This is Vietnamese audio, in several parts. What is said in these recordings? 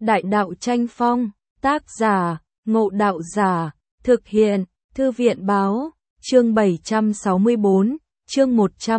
Đại đạo tranh phong, tác giả, Ngộ Đạo Giả, thực hiện, Thư viện báo, chương 764, chương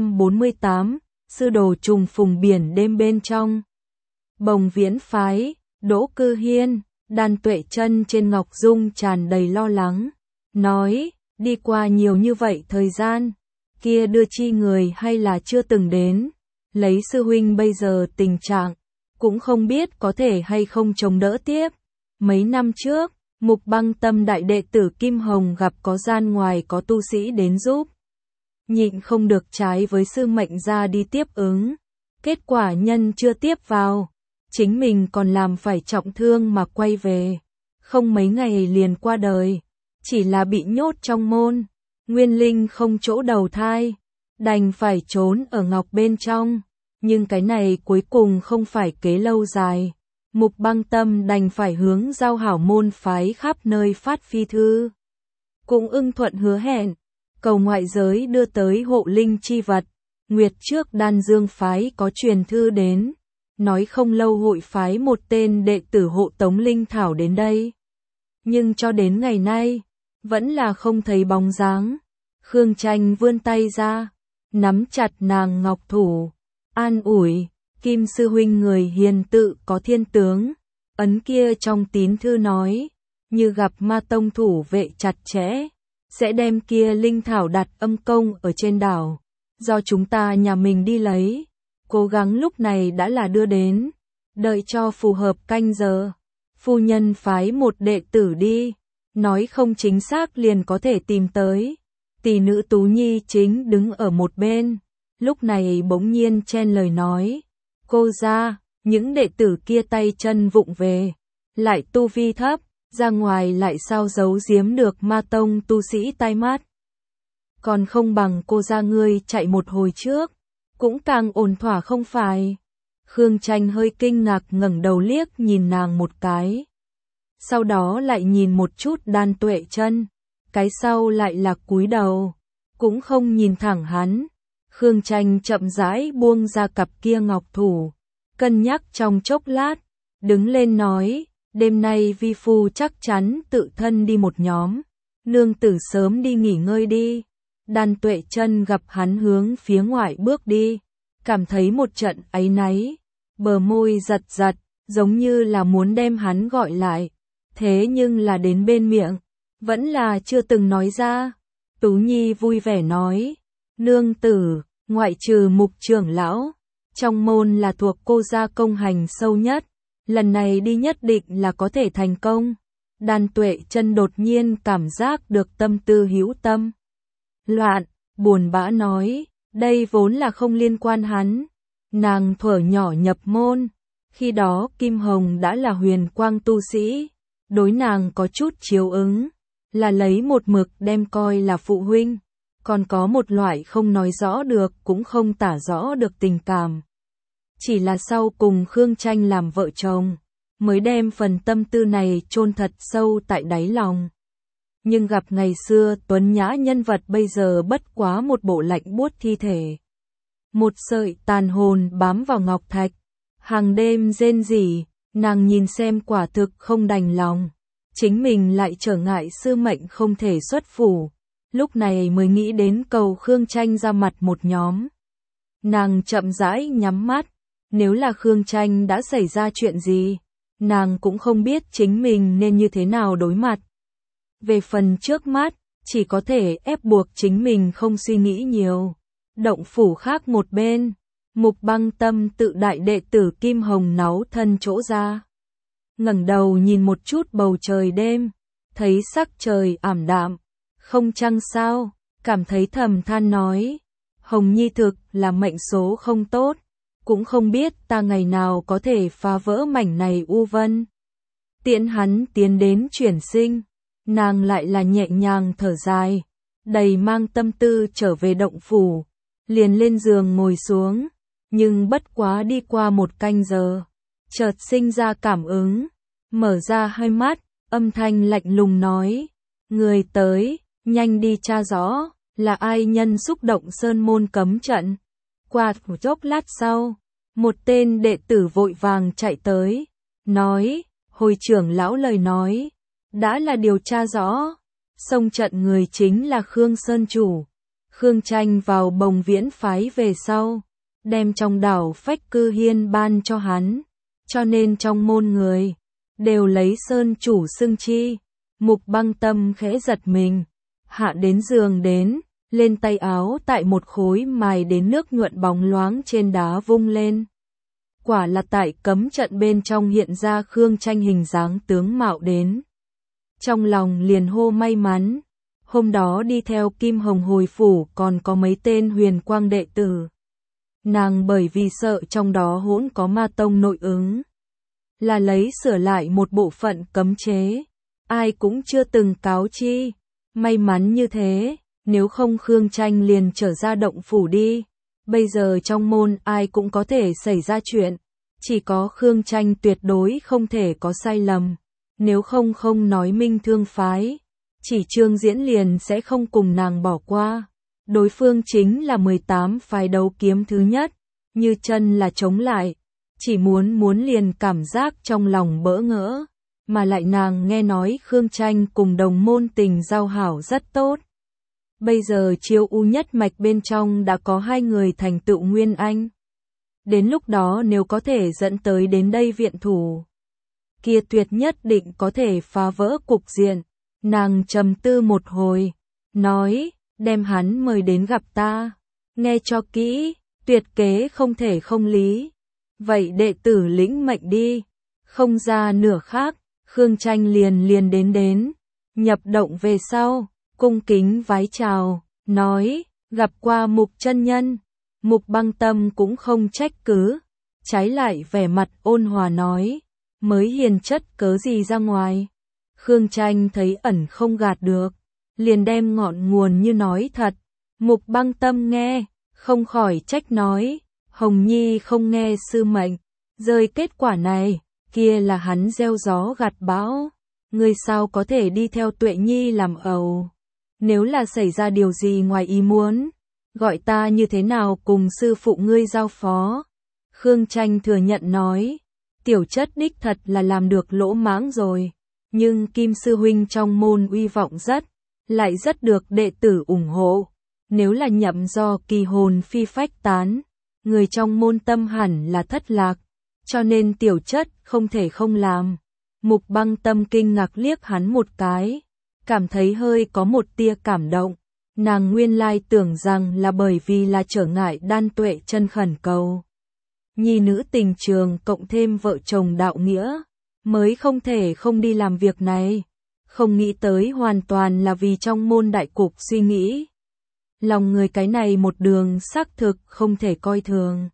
148, sư đồ trùng phùng biển đêm bên trong. Bồng Viễn phái, Đỗ Cư Hiên, Đan Tuệ Chân trên ngọc dung tràn đầy lo lắng, nói, đi qua nhiều như vậy thời gian, kia đưa chi người hay là chưa từng đến, lấy sư huynh bây giờ tình trạng, cũng không biết có thể hay không chống đỡ tiếp. Mấy năm trước, Mục Băng Tâm đại đệ tử Kim Hồng gặp có gian ngoài có tu sĩ đến giúp. Nhịn không được trái với sư mệnh ra đi tiếp ứng. Kết quả nhân chưa tiếp vào. Chính mình còn làm phải trọng thương mà quay về. Không mấy ngày liền qua đời. Chỉ là bị nhốt trong môn. Nguyên linh không chỗ đầu thai. Đành phải trốn ở ngọc bên trong. Nhưng cái này cuối cùng không phải kế lâu dài. Mục Băng Tâm đành phải hướng giao hảo môn phái khắp nơi phát phi thư. Cũng ưng thuận hứa hẹn, cầu ngoại giới đưa tới hộ linh chi vật. Nguyệt trước Đan Dương phái có truyền thư đến, nói không lâu hội phái một tên đệ tử hộ tống linh thảo đến đây. Nhưng cho đến ngày nay, vẫn là không thấy bóng dáng. Khương Tranh vươn tay ra, nắm chặt nàng ngọc thủ, an ủi. Kim sư huynh người hiền tự có thiên tướng, ấn kia trong tín thư nói, như gặp ma tông thủ vệ chặt chẽ, sẽ đem kia linh thảo đặt âm công ở trên đảo, do chúng ta nhà mình đi lấy, cố gắng lúc này đã là đưa đến, đợi cho phù hợp canh giờ, phu nhân phái một đệ tử đi, nói không chính xác liền có thể tìm tới, tỷ nữ Tú Nhi chính đứng ở một bên, lúc này bỗng nhiên chen lời nói. Cô ra, những đệ tử kia tay chân vụng về, lại tu vi thấp, ra ngoài lại sao giấu giếm được ma tông tu sĩ tai mắt. Còn không bằng cô ra ngươi chạy một hồi trước, cũng càng ổn thỏa không phải. Khương Tranh hơi kinh ngạc ngẩng đầu liếc nhìn nàng một cái. Sau đó lại nhìn một chút Đan Tuệ Chân, cái sau lại là cúi đầu, cũng không nhìn thẳng hắn. Khương Tranh chậm rãi buông ra cặp kia ngọc thủ, cân nhắc trong chốc lát, đứng lên nói, đêm nay vi phu chắc chắn tự thân đi một nhóm, nương tử sớm đi nghỉ ngơi đi. Đan Tuệ Chân gặp hắn hướng phía ngoài bước đi, cảm thấy một trận áy náy, bờ môi giật giật, giống như là muốn đem hắn gọi lại, thế nhưng là đến bên miệng, vẫn là chưa từng nói ra. Tú Nhi vui vẻ nói, nương tử, ngoại trừ Mục trưởng lão, trong môn là thuộc cô gia công hành sâu nhất, lần này đi nhất định là có thể thành công. Đan Tuệ Chân đột nhiên cảm giác được tâm tư hữu tâm loạn, buồn bã nói, đây vốn là không liên quan hắn. Nàng thuở nhỏ nhập môn, khi đó Kim Hồng đã là huyền quang tu sĩ, đối nàng có chút chiếu ứng, là lấy một mực đem coi là phụ huynh. Còn có một loại không nói rõ được cũng không tả rõ được tình cảm. Chỉ là sau cùng Khương Tranh làm vợ chồng, mới đem phần tâm tư này chôn thật sâu tại đáy lòng. Nhưng gặp ngày xưa tuấn nhã nhân vật bây giờ bất quá một bộ lạnh buốt thi thể. Một sợi tàn hồn bám vào ngọc thạch, hàng đêm rên rỉ, nàng nhìn xem quả thực không đành lòng. Chính mình lại trở ngại sư mệnh không thể xuất phủ. Lúc này mới nghĩ đến cầu Khương Tranh ra mặt một nhóm. Nàng chậm rãi nhắm mắt, nếu là Khương Tranh đã xảy ra chuyện gì, nàng cũng không biết chính mình nên như thế nào đối mặt. Về phần trước mắt, chỉ có thể ép buộc chính mình không suy nghĩ nhiều. Động phủ khác một bên, Mục Băng Tâm tự đại đệ tử Kim Hồng náu thân chỗ ra. Ngẩng đầu nhìn một chút bầu trời đêm, thấy sắc trời ảm đạm. Không chăng sao, cảm thấy thầm than nói, Hồng Nhi thực là mệnh số không tốt, cũng không biết ta ngày nào có thể phá vỡ mảnh này u vân. Tiễn hắn tiến đến chuyển sinh, nàng lại là nhẹ nhàng thở dài, đầy mang tâm tư trở về động phủ, liền lên giường ngồi xuống, nhưng bất quá đi qua một canh giờ, chợt sinh ra cảm ứng, mở ra hai mắt, âm thanh lạnh lùng nói, người tới. Nhanh đi tra rõ, là ai nhân xúc động sơn môn cấm trận. Qua chốc lát sau, một tên đệ tử vội vàng chạy tới, nói, Hồi trưởng lão lời nói, đã là điều tra rõ, xông trận người chính là Khương Sơn chủ. Khương Tranh vào Bồng Viễn phái về sau, đem trong đảo Phách Cư Hiên ban cho hắn, cho nên trong môn người đều lấy Sơn chủ xưng chi. Mục Băng Tâm khẽ giật mình, hạ đến giường đến, lên tay áo tại một khối mài đến nước nhuận bóng loáng trên đá vung lên. Quả là tại cấm trận bên trong hiện ra Khương Tranh hình dáng tướng mạo đến. Trong lòng liền hô may mắn, hôm đó đi theo Kim Hồng hồi phủ còn có mấy tên huyền quang đệ tử. Nàng bởi vì sợ trong đó hỗn có ma tông nội ứng, là lấy sửa lại một bộ phận cấm chế, ai cũng chưa từng cáo chi. May mắn như thế, nếu không Khương Tranh liền trở ra động phủ đi. Bây giờ trong môn ai cũng có thể xảy ra chuyện, chỉ có Khương Tranh tuyệt đối không thể có sai lầm. Nếu không không nói Minh Thương phái, chỉ Trương Diễn liền sẽ không cùng nàng bỏ qua. Đối phương chính là 18 phái đấu kiếm thứ nhất, như chân là chống lại, chỉ muốn liền cảm giác trong lòng bỡ ngỡ, mà lại nàng nghe nói Khương Tranh cùng đồng môn tình giao hảo rất tốt. Bây giờ Chiêu U nhất mạch bên trong đã có 2 người thành tựu Nguyên Anh. Đến lúc đó nếu có thể dẫn tới đến đây viện thủ, kia tuyệt nhất định có thể phá vỡ cục diện. Nàng trầm tư một hồi, nói, đem hắn mời đến gặp ta, nghe cho kỹ, tuyệt kế không thể không lý. Vậy đệ tử lĩnh mệnh đi, không ra nửa khác, Khương Tranh liền đến, nhập động về sau, cung kính vái chào, nói, gặp qua Mục chân nhân. Mục Băng Tâm cũng không trách cứ, trái lại vẻ mặt ôn hòa nói, mới hiền chất cớ gì ra ngoài. Khương Tranh thấy ẩn không gạt được, liền đem ngọn nguồn như nói thật. Mục Băng Tâm nghe, không khỏi trách nói, Hồng Nhi không nghe sư mệnh, rơi kết quả này, kia là hắn gieo gió gặt bão. Ngươi sao có thể đi theo Tuệ Nhi làm ẩu? Nếu là xảy ra điều gì ngoài ý muốn, gọi ta như thế nào cùng sư phụ ngươi giao phó? Khương Tranh thừa nhận nói, tiểu chất đích thật là làm được lỗ mãng rồi, nhưng Kim sư huynh trong môn uy vọng rất, lại rất được đệ tử ủng hộ. Nếu là nhậm do kỳ hồn phi phách tán, người trong môn tâm hẳn là thất lạc, cho nên tiểu chất không thể không làm. Mục Băng Tâm kinh ngạc liếc hắn một cái, cảm thấy hơi có một tia cảm động. Nàng nguyên lai tưởng rằng là bởi vì là trở ngại đan tuệ chân khẩn cầu. Nhi nữ tình trường cộng thêm vợ chồng đạo nghĩa, mới không thể không đi làm việc này. Không nghĩ tới hoàn toàn là vì trong môn đại cục suy nghĩ. Lòng người cái này một đường xác thực không thể coi thường.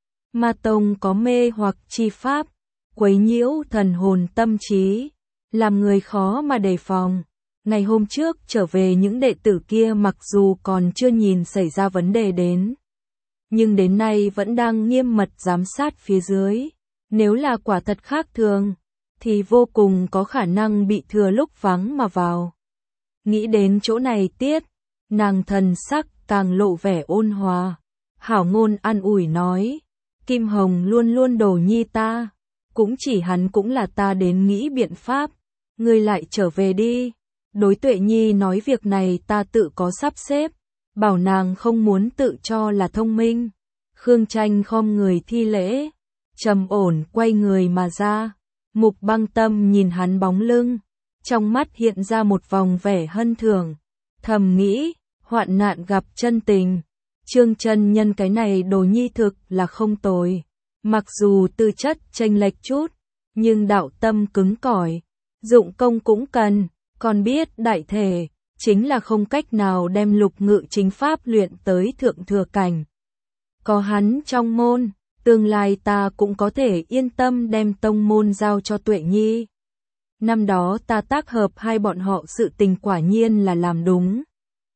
Ma tông có mê hoặc chi pháp, quấy nhiễu thần hồn tâm trí, làm người khó mà đề phòng. Ngày hôm trước trở về những đệ tử kia mặc dù còn chưa nhìn xảy ra vấn đề đến, nhưng đến nay vẫn đang nghiêm mật giám sát phía dưới. Nếu là quả thật khác thường, thì vô cùng có khả năng bị thừa lúc vắng mà vào. Nghĩ đến chỗ này tiết, nàng thần sắc càng lộ vẻ ôn hòa, hảo ngôn an ủi nói, Kim Hồng luôn luôn đồ nhi ta, cũng chỉ hắn cũng là ta đến nghĩ biện pháp, ngươi lại trở về đi. Đối Tuệ Nhi nói việc này ta tự có sắp xếp, bảo nàng không muốn tự cho là thông minh. Khương Tranh khom người thi lễ, trầm ổn quay người mà ra. Mục Băng Tâm nhìn hắn bóng lưng, trong mắt hiện ra một vòng vẻ hân thường, thầm nghĩ, hoạn nạn gặp chân tình. Trương chân nhân cái này đồ nhi thực là không tồi, mặc dù tư chất chênh lệch chút, nhưng đạo tâm cứng cỏi, dụng công cũng cần. Còn biết đại thể, chính là không cách nào đem lục ngự chính pháp luyện tới thượng thừa cảnh. Có hắn trong môn, tương lai ta cũng có thể yên tâm đem tông môn giao cho Tuệ Nhi. Năm đó ta tác hợp hai bọn họ sự tình quả nhiên là làm đúng.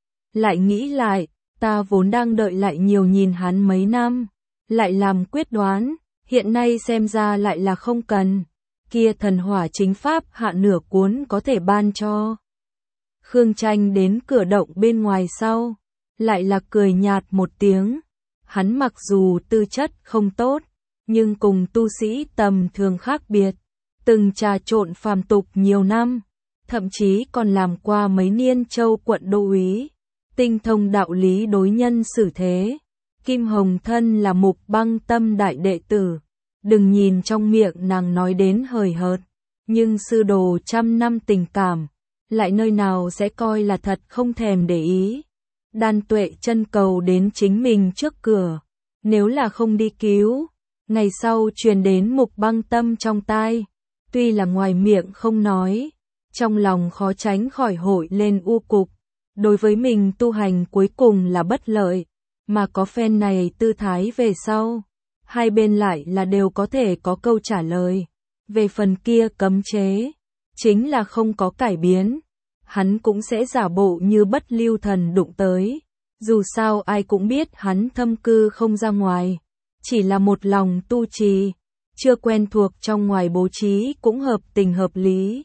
Lại nghĩ lại, ta vốn đang đợi lại nhiều nhìn hắn mấy năm, lại làm quyết đoán, hiện nay xem ra lại là không cần. Kia thần hỏa chính pháp hạ nửa cuốn có thể ban cho. Khương Tranh đến cửa động bên ngoài sau, lại là cười nhạt một tiếng. Hắn mặc dù tư chất không tốt, nhưng cùng tu sĩ tầm thường khác biệt, từng trà trộn phàm tục nhiều năm, thậm chí còn làm qua mấy niên châu quận đô úy, tinh thông đạo lý đối nhân xử thế. Kim Hồng thân là Mục Băng Tâm đại đệ tử, đừng nhìn trong miệng nàng nói đến hời hợt, nhưng sư đồ trăm năm tình cảm, lại nơi nào sẽ coi là thật không thèm để ý. Đan Tuệ chân cầu đến chính mình trước cửa, nếu là không đi cứu, ngày sau truyền đến Mục Băng Tâm trong tai, tuy là ngoài miệng không nói, trong lòng khó tránh khỏi hội lên u cục, đối với mình tu hành cuối cùng là bất lợi, mà có phen này tư thái về sau, hai bên lại là đều có thể có câu trả lời. Về phần kia cấm chế, chính là không có cải biến, hắn cũng sẽ giả bộ như bất lưu thần đụng tới, dù sao ai cũng biết hắn thâm cư không ra ngoài, chỉ là một lòng tu trì, chưa quen thuộc trong ngoài bố trí cũng hợp tình hợp lý.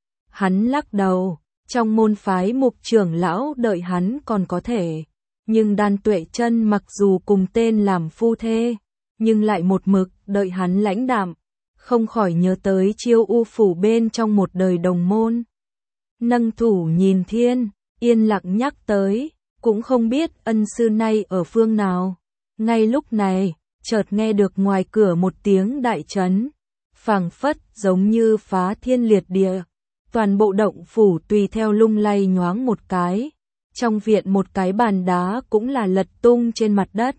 Hắn lắc đầu, trong môn phái Mục trưởng lão đợi hắn còn có thể, nhưng Đan Tuệ Chân mặc dù cùng tên làm phu thê, nhưng lại một mực đợi hắn lãnh đạm, không khỏi nhớ tới Chiêu U phủ bên trong một đời đồng môn. Nâng thủ nhìn thiên, yên lặng nhắc tới, cũng không biết ân sư nay ở phương nào. Ngay lúc này, chợt nghe được ngoài cửa một tiếng đại chấn, phảng phất giống như phá thiên liệt địa. Toàn bộ động phủ tùy theo lung lay nhoáng một cái, trong viện một cái bàn đá cũng là lật tung trên mặt đất.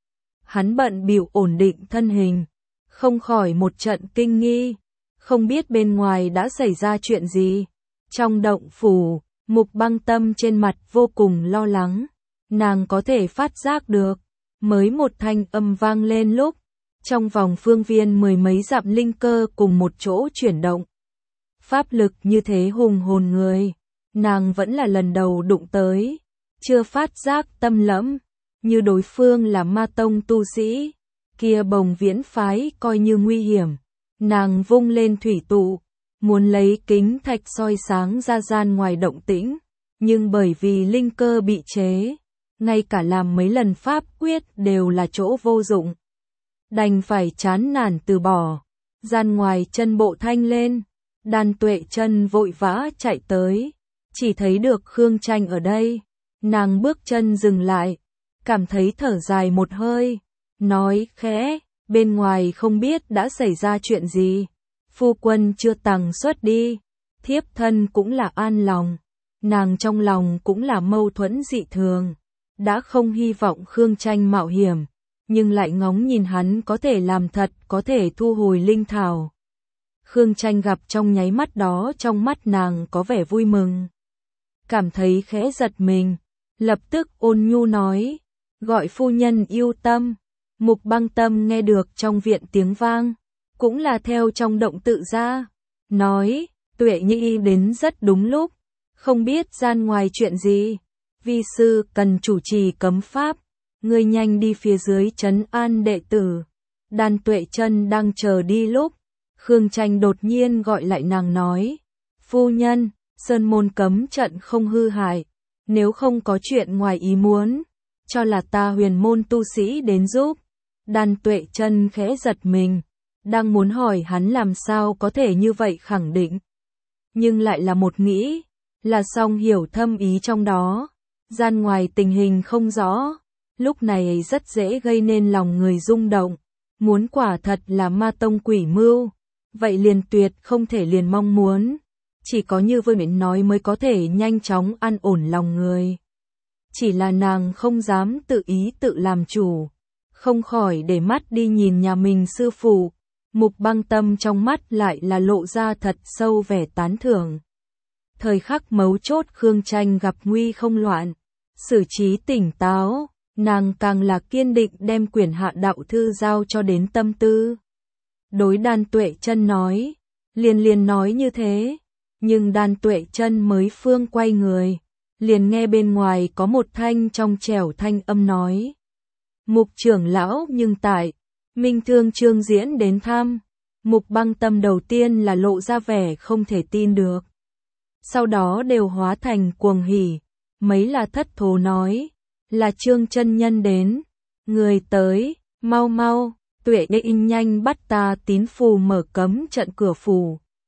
Hắn bận bịu ổn định thân hình, không khỏi một trận kinh nghi, không biết bên ngoài đã xảy ra chuyện gì. Trong động phủ, Mục Băng Tâm trên mặt vô cùng lo lắng, nàng có thể phát giác được, mới một thanh âm vang lên lúc, trong vòng phương viên mười mấy dặm linh cơ cùng một chỗ chuyển động. Pháp lực như thế hùng hồn người, nàng vẫn là lần đầu đụng tới, chưa phát giác tâm lẫm, như đối phương là ma tông tu sĩ, kia Bồng Viễn phái coi như nguy hiểm, nàng vung lên thủy tụ, muốn lấy kính thạch soi sáng ra gian ngoài động tĩnh, nhưng bởi vì linh cơ bị chế, ngay cả làm mấy lần pháp quyết đều là chỗ vô dụng, đành phải chán nản từ bỏ. Gian ngoài chân bộ thanh lên, Đan Tuệ Chân vội vã chạy tới, chỉ thấy được Khương Tranh ở đây, nàng bước chân dừng lại, cảm thấy thở dài một hơi, nói khẽ, bên ngoài không biết đã xảy ra chuyện gì, phu quân chưa tằng xuất đi, thiếp thân cũng là an lòng, nàng trong lòng cũng là mâu thuẫn dị thường, đã không hy vọng Khương Tranh mạo hiểm, nhưng lại ngóng nhìn hắn có thể làm thật, có thể thu hồi linh thảo. Khương Tranh gặp trong nháy mắt đó trong mắt nàng có vẻ vui mừng, cảm thấy khẽ giật mình, lập tức ôn nhu nói, gọi phu nhân yêu tâm. Mục Băng Tâm nghe được trong viện tiếng vang, cũng là theo trong động tự ra, nói, Tuệ Nhi đến rất đúng lúc, không biết gian ngoài chuyện gì, vi sư cần chủ trì cấm pháp, ngươi nhanh đi phía dưới trấn an đệ tử. Đan Tuệ Chân đang chờ đi lúc, Khương Tranh đột nhiên gọi lại nàng nói, phu nhân, sơn môn cấm trận không hư hại, nếu không có chuyện ngoài ý muốn, cho là ta huyền môn tu sĩ đến giúp. Đan Tuệ Chân khẽ giật mình, đang muốn hỏi hắn làm sao có thể như vậy khẳng định, nhưng lại là một nghĩ, là song hiểu thâm ý trong đó, gian ngoài tình hình không rõ, lúc này rất dễ gây nên lòng người rung động, muốn quả thật là ma tông quỷ mưu, vậy liền tuyệt không thể liền mong muốn, chỉ có như Vương Miện nói mới có thể nhanh chóng an ổn lòng người. Chỉ là nàng không dám tự ý tự làm chủ, không khỏi để mắt đi nhìn nhà mình sư phụ, Mục Băng Tâm trong mắt lại là lộ ra thật sâu vẻ tán thưởng. Thời khắc mấu chốt Khương Tranh gặp nguy không loạn, xử trí tỉnh táo, nàng càng là kiên định đem quyển hạ đạo thư giao cho đến tâm tư. Đối Đan Tuệ Chân nói, liền nói như thế, nhưng Đan Tuệ Chân mới phương quay người, liền nghe bên ngoài có một thanh trong trẻo thanh âm nói, Mục trưởng lão nhưng tại, Minh Thương Trương Diễn đến thăm. Mục Băng Tâm đầu tiên là lộ ra vẻ không thể tin được, sau đó đều hóa thành cuồng hỉ, mấy là thất thố nói, là Trương chân nhân đến, người tới, mau mau, Tuệ Nhi nhanh bắt ta tín phù mở cấm trận cửa phủ,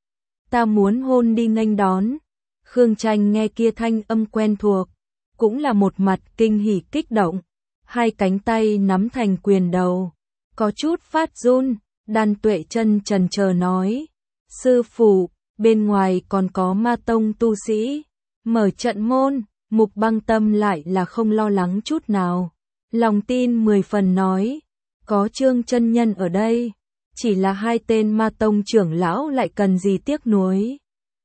ta muốn hôn đi nghênh đón. Khương Tranh nghe kia thanh âm quen thuộc, cũng là một mặt kinh hỉ kích động, hai cánh tay nắm thành quyền đầu, có chút phát run. Đan Tuệ Chân chần chờ nói, sư phụ, bên ngoài còn có ma tông tu sĩ, mở trận môn. Mục Băng Tâm lại là không lo lắng chút nào, lòng tin 10 phần nói, có Trương chân nhân ở đây, chỉ là hai tên ma tông trưởng lão lại cần gì tiếc nuối.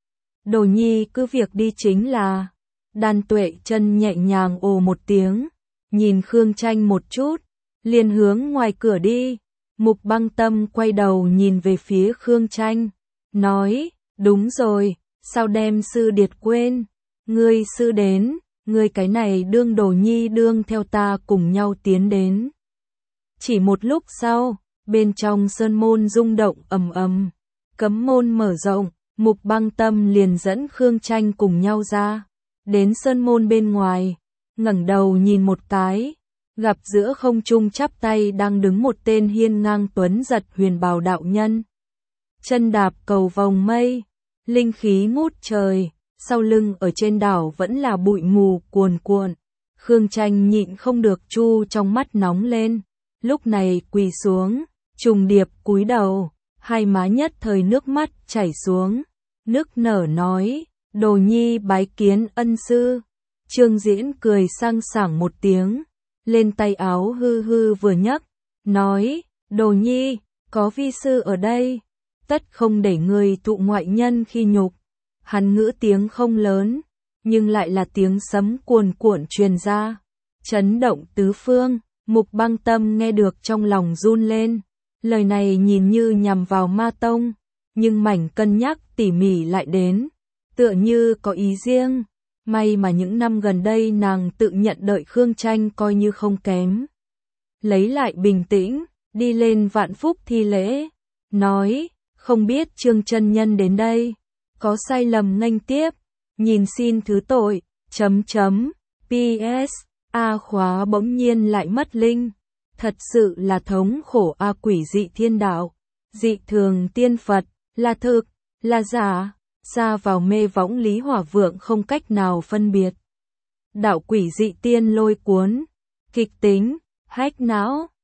Đồ nhi cứ việc đi chính là. Đan Tuệ Chân nhẹ nhàng ồ một tiếng, nhìn Khương Tranh một chút, liền hướng ngoài cửa đi. Mục Băng Tâm quay đầu nhìn về phía Khương Tranh, nói, đúng rồi, sao đem sư điệt quên, ngươi sư đến, ngươi cái này đương đồ nhi đương theo ta cùng nhau tiến đến. Chỉ một lúc sau, bên trong sơn môn rung động ầm ầm, cấm môn mở rộng, Mục Băng Tâm liền dẫn Khương Tranh cùng nhau ra, đến sơn môn bên ngoài, ngẩng đầu nhìn một cái, gặp giữa không trung chắp tay đang đứng một tên hiên ngang tuấn giật huyền bào đạo nhân. Chân đạp cầu vòng mây, linh khí ngút trời, sau lưng ở trên đảo vẫn là bụi mù cuồn cuộn. Khương Tranh nhịn không được chu trong mắt nóng lên, lúc này quỳ xuống, trùng điệp cúi đầu, hai má nhất thời nước mắt chảy xuống, nức nở nói, đồ nhi bái kiến ân sư. Trương Diễn cười sang sảng một tiếng, lên tay áo hư hư vừa nhấc, nói, đồ nhi, có vi sư ở đây, tất không để người thụ ngoại nhân khi nhục. Hắn ngữ tiếng không lớn, nhưng lại là tiếng sấm cuồn cuộn truyền ra, chấn động tứ phương. Mục Băng Tâm nghe được trong lòng run lên, lời này nhìn như nhằm vào ma tông, nhưng mảnh cân nhắc tỉ mỉ lại đến, tựa như có ý riêng. May mà những năm gần đây nàng tự nhận đợi Khương Tranh coi như không kém. Lấy lại bình tĩnh, đi lên vạn phúc thi lễ, nói, không biết Trương chân nhân đến đây, có sai lầm nghênh tiếp, nhìn xin thứ tội, PS, A Khóa bỗng nhiên lại mất linh, thật sự là thống khổ a quỷ dị thiên đạo, dị thường tiên Phật, là thực, là giả. Xa vào mê võng Lý Hỏa Vượng không cách nào phân biệt. Đạo quỷ dị tiên lôi cuốn, kịch tính, hách não,